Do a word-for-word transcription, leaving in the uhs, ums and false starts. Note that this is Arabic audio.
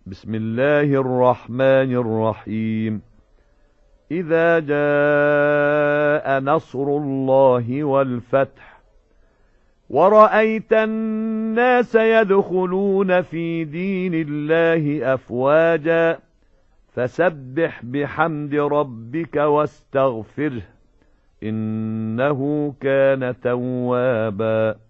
بسم الله الرحمن الرحيم. إذا جاء نصر الله والفتح ورأيت الناس يدخلون في دين الله أفواجا فسبح بحمد ربك واستغفره إنه كان توابا.